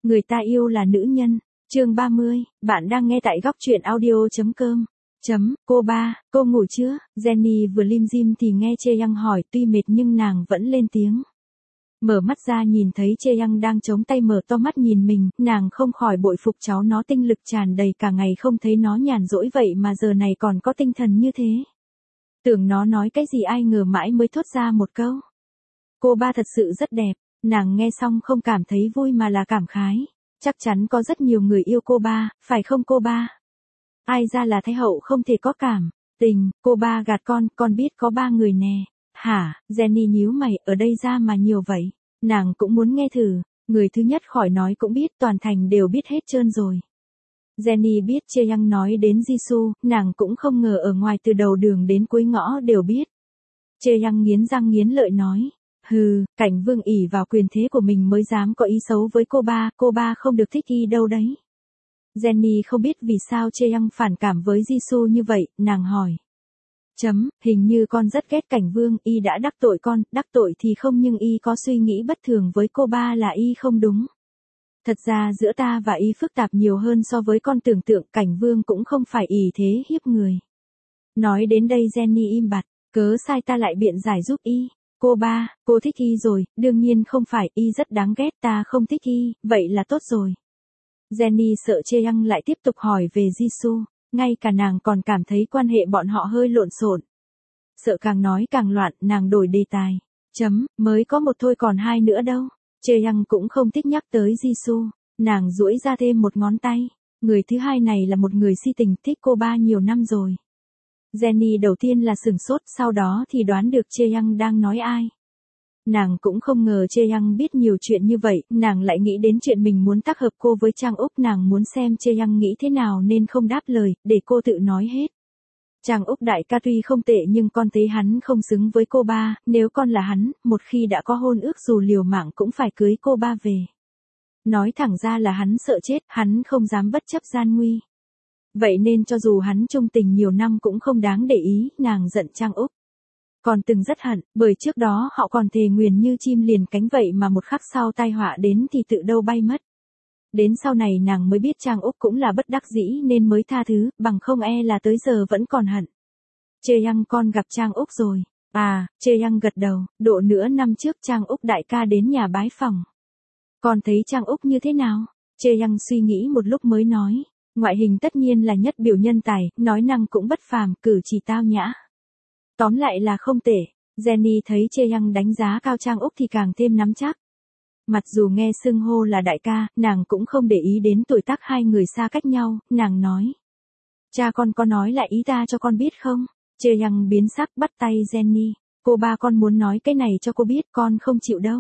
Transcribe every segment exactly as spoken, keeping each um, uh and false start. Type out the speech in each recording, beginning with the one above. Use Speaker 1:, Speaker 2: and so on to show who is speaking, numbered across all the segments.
Speaker 1: Người ta yêu là nữ nhân. Chương ba mươi, bạn đang nghe tại góc truyện audio chấm com. Chấm, cô ba, cô ngủ chưa? Jenny vừa lim dim thì nghe Chê Yang hỏi, tuy mệt nhưng nàng vẫn lên tiếng. Mở mắt ra nhìn thấy Chê Yang đang chống tay mở to mắt nhìn mình, nàng không khỏi bội phục cháu nó tinh lực tràn đầy, cả ngày không thấy nó nhàn rỗi vậy mà giờ này còn có tinh thần như thế. Tưởng nó nói cái gì ai ngờ mãi mới thốt ra một câu. Cô ba thật sự rất đẹp, nàng nghe xong không cảm thấy vui mà là cảm khái. Chắc chắn có rất nhiều người yêu cô ba, phải không cô ba? Ai ra là Thái hậu không thể có cảm tình, cô ba gạt con, con biết có ba người nè. Hả? Jenny nhíu mày, ở đây ra mà nhiều vậy. Nàng cũng muốn nghe thử, người thứ nhất khỏi nói cũng biết, toàn thành đều biết hết trơn rồi. Jenny biết Chê Yang nói đến Jisoo, nàng cũng không ngờ ở ngoài từ đầu đường đến cuối ngõ đều biết. Chê Yang nghiến răng nghiến lợi nói. Hừ, Cảnh Vương ỷ vào quyền thế của mình mới dám có ý xấu với cô ba, cô ba không được thích y đâu đấy. Jenny không biết vì sao Chê Yang phản cảm với Jisoo như vậy, nàng hỏi. Chấm, hình như con rất ghét Cảnh Vương, y đã đắc tội con, đắc tội thì không nhưng y có suy nghĩ bất thường với cô ba là y không đúng. Thật ra giữa ta và y phức tạp nhiều hơn so với con tưởng tượng, Cảnh Vương cũng không phải ỷ thế hiếp người. Nói đến đây Jenny im bặt, cớ sai ta lại biện giải giúp y. Cô ba, cô thích y rồi, đương nhiên không phải, y rất đáng ghét, ta không thích y, vậy là tốt rồi. Jenny sợ Chê Yang lại tiếp tục hỏi về Jisoo, ngay cả nàng còn cảm thấy quan hệ bọn họ hơi lộn xộn. Sợ càng nói càng loạn, nàng đổi đề tài. Chấm, mới có một thôi còn hai nữa đâu. Chê Yang cũng không thích nhắc tới Jisoo, nàng duỗi ra thêm một ngón tay. Người thứ hai này là một người si tình, thích cô ba nhiều năm rồi. Jenny đầu tiên là sửng sốt, sau đó thì đoán được Chê Yang đang nói ai. Nàng cũng không ngờ Chê Yang biết nhiều chuyện như vậy, nàng lại nghĩ đến chuyện mình muốn tác hợp cô với Trang Úc, nàng muốn xem Chê Yang nghĩ thế nào nên không đáp lời, để cô tự nói hết. Trang Úc đại ca tuy không tệ nhưng con thấy hắn không xứng với cô ba, nếu con là hắn, một khi đã có hôn ước dù liều mạng cũng phải cưới cô ba về. Nói thẳng ra là hắn sợ chết, hắn không dám bất chấp gian nguy. Vậy nên cho dù hắn chung tình nhiều năm cũng không đáng để ý, nàng giận Trang Úc. Còn từng rất hận, bởi trước đó họ còn thề nguyền như chim liền cánh vậy mà một khắc sau tai họa đến thì tự đâu bay mất. Đến sau này nàng mới biết Trang Úc cũng là bất đắc dĩ nên mới tha thứ, bằng không e là tới giờ vẫn còn hận. Chê Yang con gặp Trang Úc rồi. À, Chê Yang gật đầu, độ nửa năm trước Trang Úc đại ca đến nhà bái phỏng. Con thấy Trang Úc như thế nào? Chê Yang suy nghĩ một lúc mới nói. Ngoại hình tất nhiên là nhất biểu nhân tài, nói năng cũng bất phàm, cử chỉ tao nhã. Tóm lại là không tệ. Jenny thấy Chê Yang đánh giá cao Trang Úc thì càng thêm nắm chắc. Mặc dù nghe xưng hô là đại ca, nàng cũng không để ý đến tuổi tác hai người xa cách nhau, nàng nói. Cha con có nói lại ý ta cho con biết không? Chê Yang biến sắc bắt tay Jenny. Cô ba con muốn nói cái này cho cô biết, con không chịu đâu.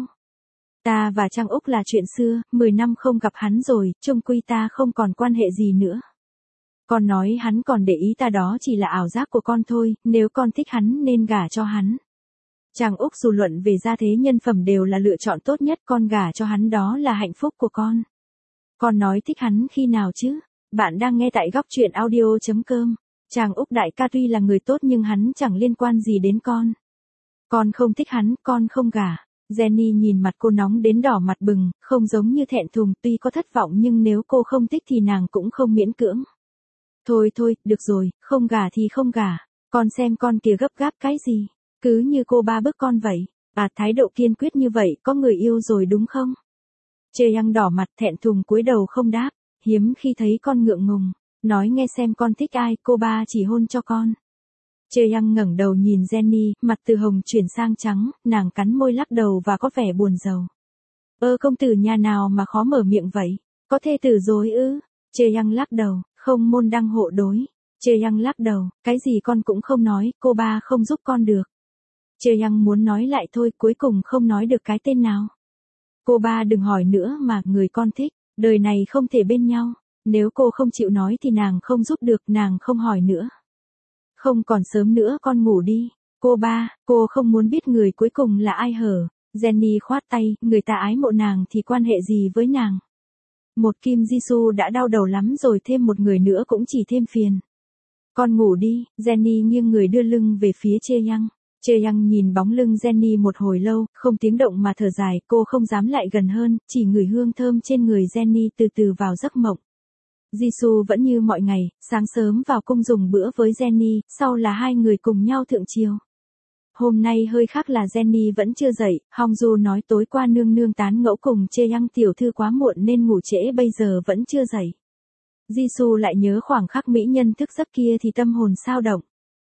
Speaker 1: Ta và Trang Úc là chuyện xưa, mười năm không gặp hắn rồi, chung quy ta không còn quan hệ gì nữa. Con nói hắn còn để ý ta đó chỉ là ảo giác của con thôi, nếu con thích hắn nên gả cho hắn. Trang Úc dù luận về gia thế nhân phẩm đều là lựa chọn tốt nhất, con gả cho hắn đó là hạnh phúc của con. Con nói thích hắn khi nào chứ? Bạn đang nghe tại góc truyện audio chấm com. Trang Úc đại ca tuy là người tốt nhưng hắn chẳng liên quan gì đến con. Con không thích hắn, con không gả. Jenny nhìn mặt cô nóng đến đỏ mặt bừng, không giống như thẹn thùng, tuy có thất vọng nhưng nếu cô không thích thì nàng cũng không miễn cưỡng. Thôi thôi, được rồi, không gả thì không gả. Con xem con kìa gấp gáp cái gì. Cứ như cô ba bức con vậy. À, thái độ kiên quyết như vậy, có người yêu rồi đúng không? Chê Yang đỏ mặt thẹn thùng cúi đầu không đáp. Hiếm khi thấy con ngượng ngùng. Nói nghe xem con thích ai, cô ba chỉ hôn cho con. Chê Yang ngẩng đầu nhìn Jenny, mặt từ hồng chuyển sang trắng, nàng cắn môi lắc đầu và có vẻ buồn rầu. Ơ công tử nhà nào mà khó mở miệng vậy? Có thê tử rồi ư? Chê Yang lắc đầu, không môn đăng hộ đối. Chê Yang lắc đầu, cái gì con cũng không nói, cô ba không giúp con được. Chê Yang muốn nói lại thôi, cuối cùng không nói được cái tên nào. Cô ba đừng hỏi nữa mà, người con thích, đời này không thể bên nhau. Nếu cô không chịu nói thì nàng không giúp được, nàng không hỏi nữa. Không còn sớm nữa con ngủ đi. Cô ba, cô không muốn biết người cuối cùng là ai hở. Jenny khoát tay, người ta ái mộ nàng thì quan hệ gì với nàng. Một Kim Jisoo đã đau đầu lắm rồi, thêm một người nữa cũng chỉ thêm phiền. Con ngủ đi, Jenny nghiêng người đưa lưng về phía Chê Yang. Chê Yang nhìn bóng lưng Jenny một hồi lâu, không tiếng động mà thở dài, cô không dám lại gần hơn, chỉ ngửi hương thơm trên người Jenny từ từ vào giấc mộng. Jisoo vẫn như mọi ngày, sáng sớm vào cung dùng bữa với Jenny, sau là hai người cùng nhau thượng triều. Hôm nay hơi khác là Jenny vẫn chưa dậy, Hongju nói tối qua nương nương tán ngẫu cùng Chê Yang tiểu thư quá muộn nên ngủ trễ bây giờ vẫn chưa dậy. Jisoo lại nhớ khoảng khắc mỹ nhân thức giấc kia thì tâm hồn sao động.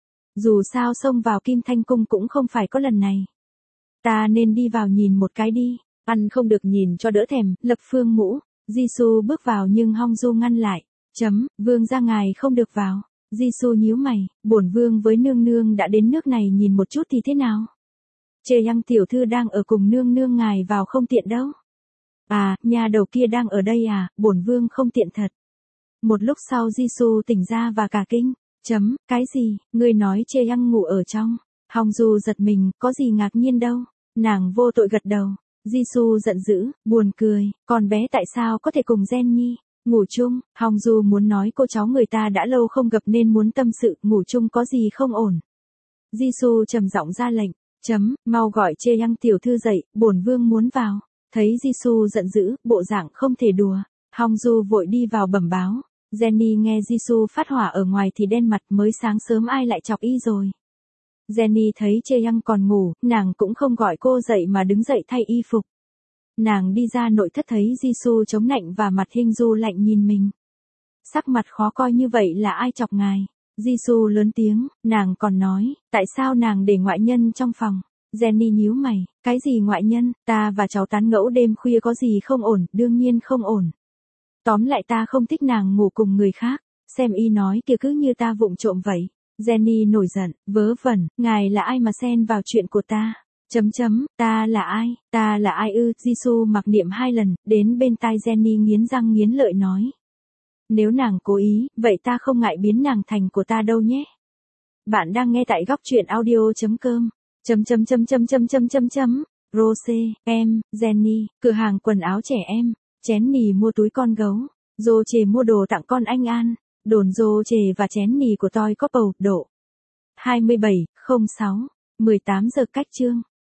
Speaker 1: Dù sao xông vào Kim Thanh Cung cũng không phải có lần này. Ta nên đi vào nhìn một cái đi, ăn không được nhìn cho đỡ thèm, Lập Phương mũ. Jisoo bước vào nhưng Hongju ngăn lại. Chấm, vương gia ngài không được vào. Jisoo nhíu mày, bổn vương với nương nương đã đến nước này nhìn một chút thì thế nào? Chê Yang tiểu thư đang ở cùng nương nương ngài vào không tiện đâu. À, nhà đầu kia đang ở đây à, bổn vương không tiện thật. Một lúc sau Jisoo tỉnh ra và cả kinh. Chấm, cái gì, ngươi nói Chê Yang ngủ ở trong. Hongju giật mình, có gì ngạc nhiên đâu. Nàng vô tội gật đầu. Jisoo giận dữ, buồn cười, con bé tại sao có thể cùng Jenny ngủ chung? Hongju muốn nói cô cháu người ta đã lâu không gặp nên muốn tâm sự, ngủ chung có gì không ổn. Jisoo trầm giọng ra lệnh, chấm, mau gọi Chê Yang tiểu thư dậy, bổn vương muốn vào. Thấy Jisoo giận dữ, bộ dạng không thể đùa, Hongju vội đi vào bẩm báo. Jenny nghe Jisoo phát hỏa ở ngoài thì đen mặt, mới sáng sớm ai lại chọc y rồi. Jenny thấy Chê Yang còn ngủ, nàng cũng không gọi cô dậy mà đứng dậy thay y phục. Nàng đi ra nội thất thấy Jisoo chống nạnh và mặt hình du lạnh nhìn mình. Sắc mặt khó coi như vậy là ai chọc ngài? Jisoo lớn tiếng, nàng còn nói, tại sao nàng để ngoại nhân trong phòng? Jenny nhíu mày, cái gì ngoại nhân, ta và cháu tán gẫu đêm khuya có gì không ổn, đương nhiên không ổn. Tóm lại ta không thích nàng ngủ cùng người khác, xem y nói kia cứ như ta vụng trộm vậy. Jenny nổi giận, vớ vẩn, ngài là ai mà xen vào chuyện của ta? Chấm chấm, ta là ai, ta là ai ư? Jisoo mặc niệm hai lần, đến bên tai Jenny nghiến răng nghiến lợi nói. Nếu nàng cố ý, vậy ta không ngại biến nàng thành của ta đâu nhé. Bạn đang nghe tại góc truyện audio.com. Chấm chấm chấm chấm chấm chấm chấm chấm. Rose, em, Jenny, cửa hàng quần áo trẻ em. Chén nì mua túi con gấu. Dô chề mua đồ tặng con anh An. Đồn dô chề và chén nì của tôi có bầu, độ. hai mươi bảy, không sáu, mười tám giờ cách chương.